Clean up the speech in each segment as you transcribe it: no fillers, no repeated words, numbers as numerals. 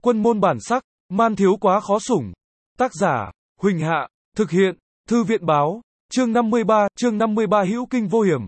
Quân môn bản sắc, man thiếu quá khó sủng. Tác giả, Huỳnh Hạ, thực hiện, Thư viện báo, chương 53 hữu kinh vô hiểm.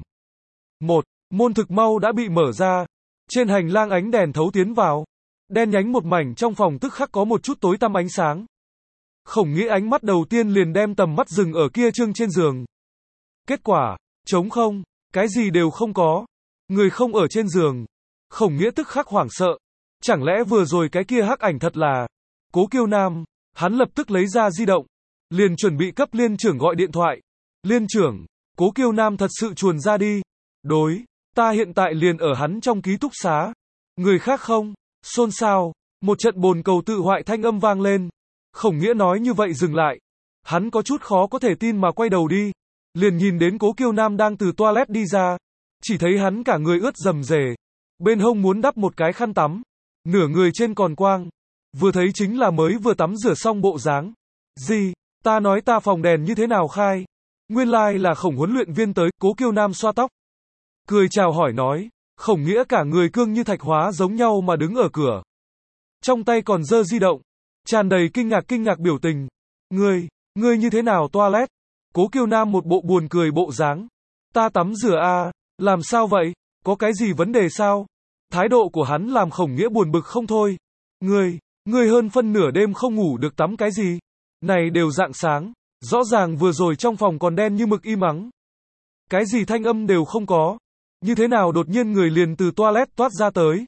1. Môn thực mau đã bị mở ra. Trên hành lang ánh đèn thấu tiến vào. Đen nhánh một mảnh trong phòng tức khắc có một chút tối tăm ánh sáng. Khổng Nghĩa ánh mắt đầu tiên liền đem tầm mắt dừng ở kia trương trên giường. Kết quả, trống không, cái gì đều không có. Người không ở trên giường. Khổng Nghĩa tức khắc hoảng sợ. Chẳng lẽ vừa rồi cái kia hắc ảnh thật là Cố Kiêu Nam? Hắn lập tức lấy ra di động, liền chuẩn bị cấp liên trưởng gọi điện thoại. Liên trưởng, Cố Kiêu Nam thật sự chuồn ra đi. Đối, ta hiện tại liền ở hắn trong ký túc xá. Người khác không? Xôn xao, một trận bồn cầu tự hoại thanh âm vang lên. Khổng Nghĩa nói như vậy dừng lại. Hắn có chút khó có thể tin mà quay đầu đi. Liền nhìn đến Cố Kiêu Nam đang từ toilet đi ra. Chỉ thấy hắn cả người ướt rầm rề. Bên hông muốn đắp một cái khăn tắm. Nửa người trên còn quang. Vừa thấy chính là mới vừa tắm rửa xong bộ dáng. Gì? Ta nói ta phòng đèn như thế nào khai? Nguyên lai là Khổng huấn luyện viên tới. Cố Kiêu Nam xoa tóc, cười chào hỏi nói. Khổng Nghĩa cả người cương như thạch hóa giống nhau mà đứng ở cửa. Trong tay còn giơ di động. Tràn đầy kinh ngạc biểu tình. Ngươi như thế nào toilet? Cố Kiêu Nam một bộ buồn cười bộ dáng. Ta tắm rửa à, làm sao vậy? Có cái gì vấn đề sao? Thái độ của hắn làm Khổng Nghĩa buồn bực không thôi. Ngươi hơn phân nửa đêm không ngủ được tắm cái gì? Này đều rạng sáng, rõ ràng vừa rồi trong phòng còn đen như mực im ắng. Cái gì thanh âm đều không có. Như thế nào đột nhiên người liền từ toilet toát ra tới?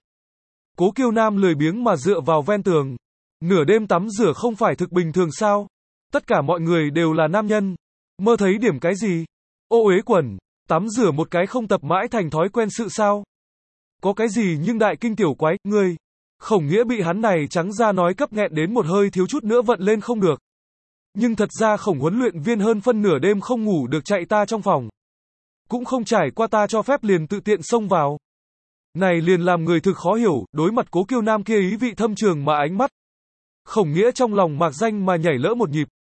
Cố Kiêu Nam lười biếng mà dựa vào ven tường. Nửa đêm tắm rửa không phải thực bình thường sao? Tất cả mọi người đều là nam nhân. Mơ thấy điểm cái gì? Ô uế quần, tắm rửa một cái không tập mãi thành thói quen sự sao? Có cái gì nhưng đại kinh tiểu quái, ngươi? Khổng Nghĩa bị hắn này trắng ra nói cấp nghẹn đến một hơi thiếu chút nữa vận lên không được. Nhưng thật ra Khổng huấn luyện viên hơn phân nửa đêm không ngủ được chạy ta trong phòng. Cũng không trải qua ta cho phép liền tự tiện xông vào. Này liền làm người thực khó hiểu, đối mặt Cố Kiêu Nam kia ý vị thâm trường mà ánh mắt. Khổng Nghĩa trong lòng mạc danh mà nhảy lỡ một nhịp.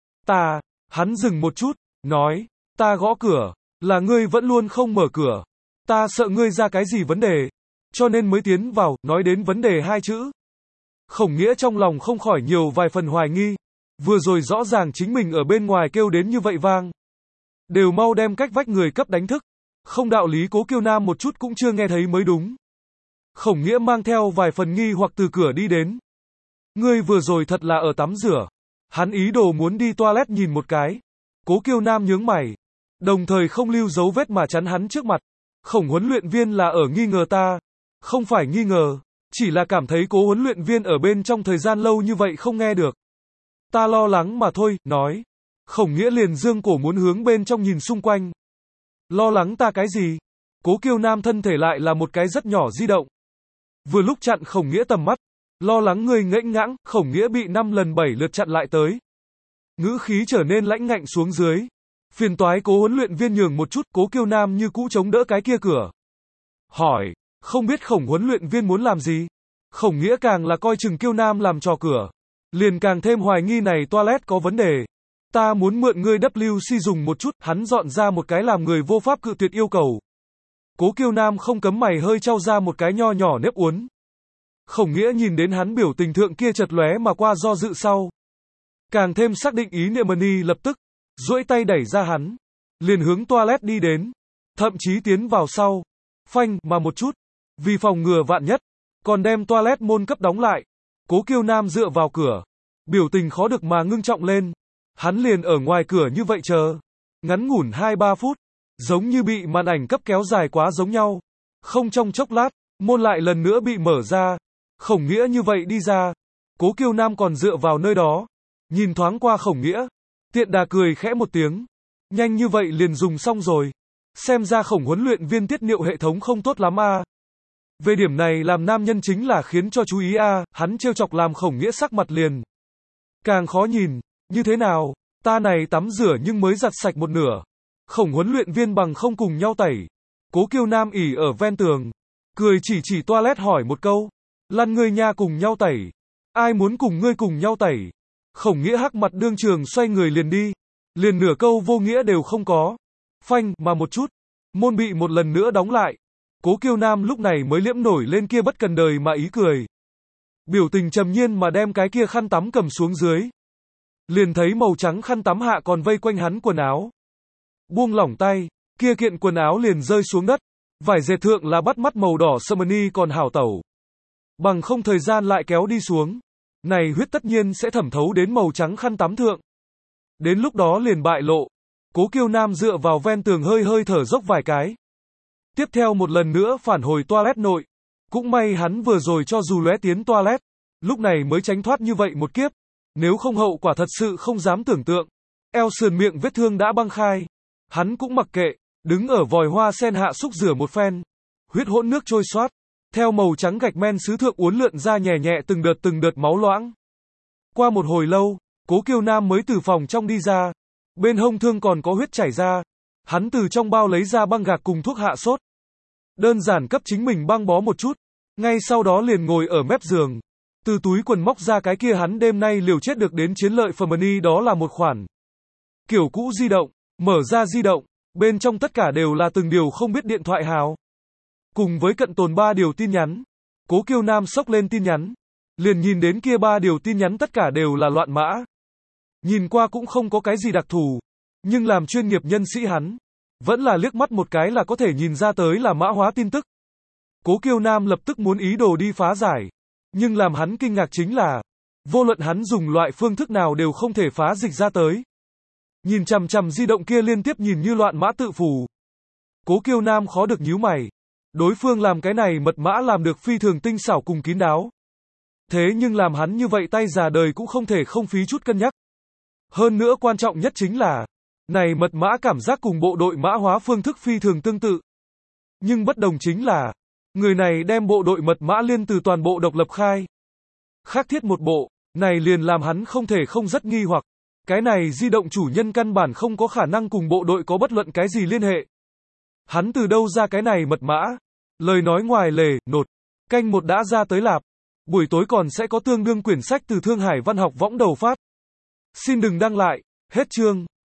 Hắn dừng một chút, nói, ta gõ cửa, là ngươi vẫn luôn không mở cửa. Ta sợ ngươi ra cái gì vấn đề, cho nên mới tiến vào, nói đến vấn đề hai chữ. Khổng Nghĩa trong lòng không khỏi nhiều vài phần hoài nghi. Vừa rồi rõ ràng chính mình ở bên ngoài kêu đến như vậy vang. Đều mau đem cách vách người cấp đánh thức. Không đạo lý Cố Kiêu Nam một chút cũng chưa nghe thấy mới đúng. Khổng Nghĩa mang theo vài phần nghi hoặc từ cửa đi đến. Ngươi vừa rồi thật là ở tắm rửa. Hắn ý đồ muốn đi toilet nhìn một cái. Cố Kiêu Nam nhướng mày, đồng thời không lưu dấu vết mà chắn hắn trước mặt. Khổng huấn luyện viên là ở nghi ngờ ta. Không phải nghi ngờ, chỉ là cảm thấy Cố huấn luyện viên ở bên trong thời gian lâu như vậy không nghe được. Ta lo lắng mà thôi, nói. Khổng Nghĩa liền dương cổ muốn hướng bên trong nhìn xung quanh. Lo lắng ta cái gì? Cố Kiêu Nam thân thể lại là một cái rất nhỏ di động. Vừa lúc chặn Khổng Nghĩa tầm mắt. Lo lắng ngươi ngễnh ngãng, Khổng Nghĩa bị 5 lần 7 lượt chặn lại tới. Ngữ khí trở nên lãnh ngạnh xuống dưới. Phiền toái Cố huấn luyện viên nhường một chút. Cố Kiêu Nam như cũ chống đỡ cái kia cửa. Hỏi, không biết Khổng huấn luyện viên muốn làm gì? Khổng Nghĩa càng là coi chừng Kiêu Nam làm trò cửa. Liền càng thêm hoài nghi này toilet có vấn đề. Ta muốn mượn ngươi WC dùng một chút. Hắn dọn ra một cái làm người vô pháp cự tuyệt yêu cầu. Cố Kiêu Nam không cấm mày hơi trao ra một cái nho nhỏ nếp uốn. Khổng Nghĩa nhìn đến hắn biểu tình thượng kia chật lóe mà qua do dự sau. Càng thêm xác định ý niệm mani lập tức. Duỗi tay đẩy ra hắn. Liền hướng toilet đi đến. Thậm chí tiến vào sau. Phanh mà một chút. Vì phòng ngừa vạn nhất. Còn đem toilet môn cấp đóng lại. Cố Kiêu Nam dựa vào cửa. Biểu tình khó được mà ngưng trọng lên. Hắn liền ở ngoài cửa như vậy chờ. Ngắn ngủn 2-3 phút. Giống như bị màn ảnh cấp kéo dài quá giống nhau. Không trong chốc lát. Môn lại lần nữa bị mở ra. Khổng Nghĩa như vậy đi ra. Cố Kiêu Nam còn dựa vào nơi đó. Nhìn thoáng qua Khổng Nghĩa. Tiện đà cười khẽ một tiếng. Nhanh như vậy liền dùng xong rồi. Xem ra Khổng huấn luyện viên tiết niệu hệ thống không tốt lắm a. Về điểm này làm nam nhân chính là khiến cho chú ý a. Hắn trêu chọc làm Khổng Nghĩa sắc mặt liền càng khó nhìn. Như thế nào? Ta này tắm rửa nhưng mới giặt sạch một nửa. Khổng huấn luyện viên bằng không cùng nhau tẩy. Cố Kiêu Nam ỉ ở ven tường. Cười chỉ toilet hỏi một câu. Lăn ngươi nha cùng nhau tẩy. Ai muốn cùng ngươi cùng nhau tẩy? Khổng Nghĩa hắc mặt đương trường xoay người liền đi. Liền nửa câu vô nghĩa đều không có. Phanh mà một chút. Môn bị một lần nữa đóng lại. Cố Kiêu Nam lúc này mới liễm nổi lên kia bất cần đời mà ý cười. Biểu tình trầm nhiên mà đem cái kia khăn tắm cầm xuống dưới. Liền thấy màu trắng khăn tắm hạ còn vây quanh hắn quần áo. Buông lỏng tay, kia kiện quần áo liền rơi xuống đất. Vải dệt thượng là bắt mắt màu đỏ Summony còn hảo tẩu. Bằng không thời gian lại kéo đi xuống. Này huyết tất nhiên sẽ thẩm thấu đến màu trắng khăn tắm thượng. Đến lúc đó liền bại lộ. Cố Kiêu Nam dựa vào ven tường hơi hơi thở dốc vài cái. Tiếp theo một lần nữa phản hồi toilet nội. Cũng may hắn vừa rồi cho dù lóe tiến toilet, lúc này mới tránh thoát như vậy một kiếp. Nếu không hậu quả thật sự không dám tưởng tượng. Eo sườn miệng vết thương đã băng khai. Hắn cũng mặc kệ, đứng ở vòi hoa sen hạ xúc rửa một phen. Huyết hỗn nước trôi xoát. Theo màu trắng gạch men sứ thượng uốn lượn ra nhẹ nhẹ từng đợt máu loãng. Qua một hồi lâu, Cố Kiêu Nam mới từ phòng trong đi ra. Bên hông thương còn có huyết chảy ra. Hắn từ trong bao lấy ra băng gạc cùng thuốc hạ sốt. Đơn giản cấp chính mình băng bó một chút. Ngay sau đó liền ngồi ở mép giường. Từ túi quần móc ra cái kia hắn đêm nay liều chết được đến chiến lợi phẩm money, đó là một khoản kiểu cũ di động. Mở ra di động, bên trong tất cả đều là từng điều không biết điện thoại hào. Cùng với cận tồn 3 điều tin nhắn. Cố Kiêu Nam xốc lên tin nhắn. Liền nhìn đến kia 3 điều tin nhắn tất cả đều là loạn mã. Nhìn qua cũng không có cái gì đặc thù. Nhưng làm chuyên nghiệp nhân sĩ hắn, vẫn là liếc mắt một cái là có thể nhìn ra tới là mã hóa tin tức. Cố Kiêu Nam lập tức muốn ý đồ đi phá giải. Nhưng làm hắn kinh ngạc chính là, vô luận hắn dùng loại phương thức nào đều không thể phá dịch ra tới. Nhìn chằm chằm di động kia liên tiếp nhìn như loạn mã tự phù. Cố Kiêu Nam khó được nhíu mày. Đối phương làm cái này mật mã làm được phi thường tinh xảo cùng kín đáo. Thế nhưng làm hắn như vậy tay già đời cũng không thể không phí chút cân nhắc. Hơn nữa quan trọng nhất chính là, này mật mã cảm giác cùng bộ đội mã hóa phương thức phi thường tương tự. Nhưng bất đồng chính là, người này đem bộ đội mật mã liên từ toàn bộ độc lập khai. Khác thiết một bộ, này liền làm hắn không thể không rất nghi hoặc. Cái này di động chủ nhân căn bản không có khả năng cùng bộ đội có bất luận cái gì liên hệ. Hắn từ đâu ra cái này mật mã? Lời nói ngoài lề, nột. Canh một đã ra tới lạp. Buổi tối còn sẽ có tương đương quyển sách từ Thương Hải Văn học võng đầu phát. Xin đừng đăng lại. Hết chương.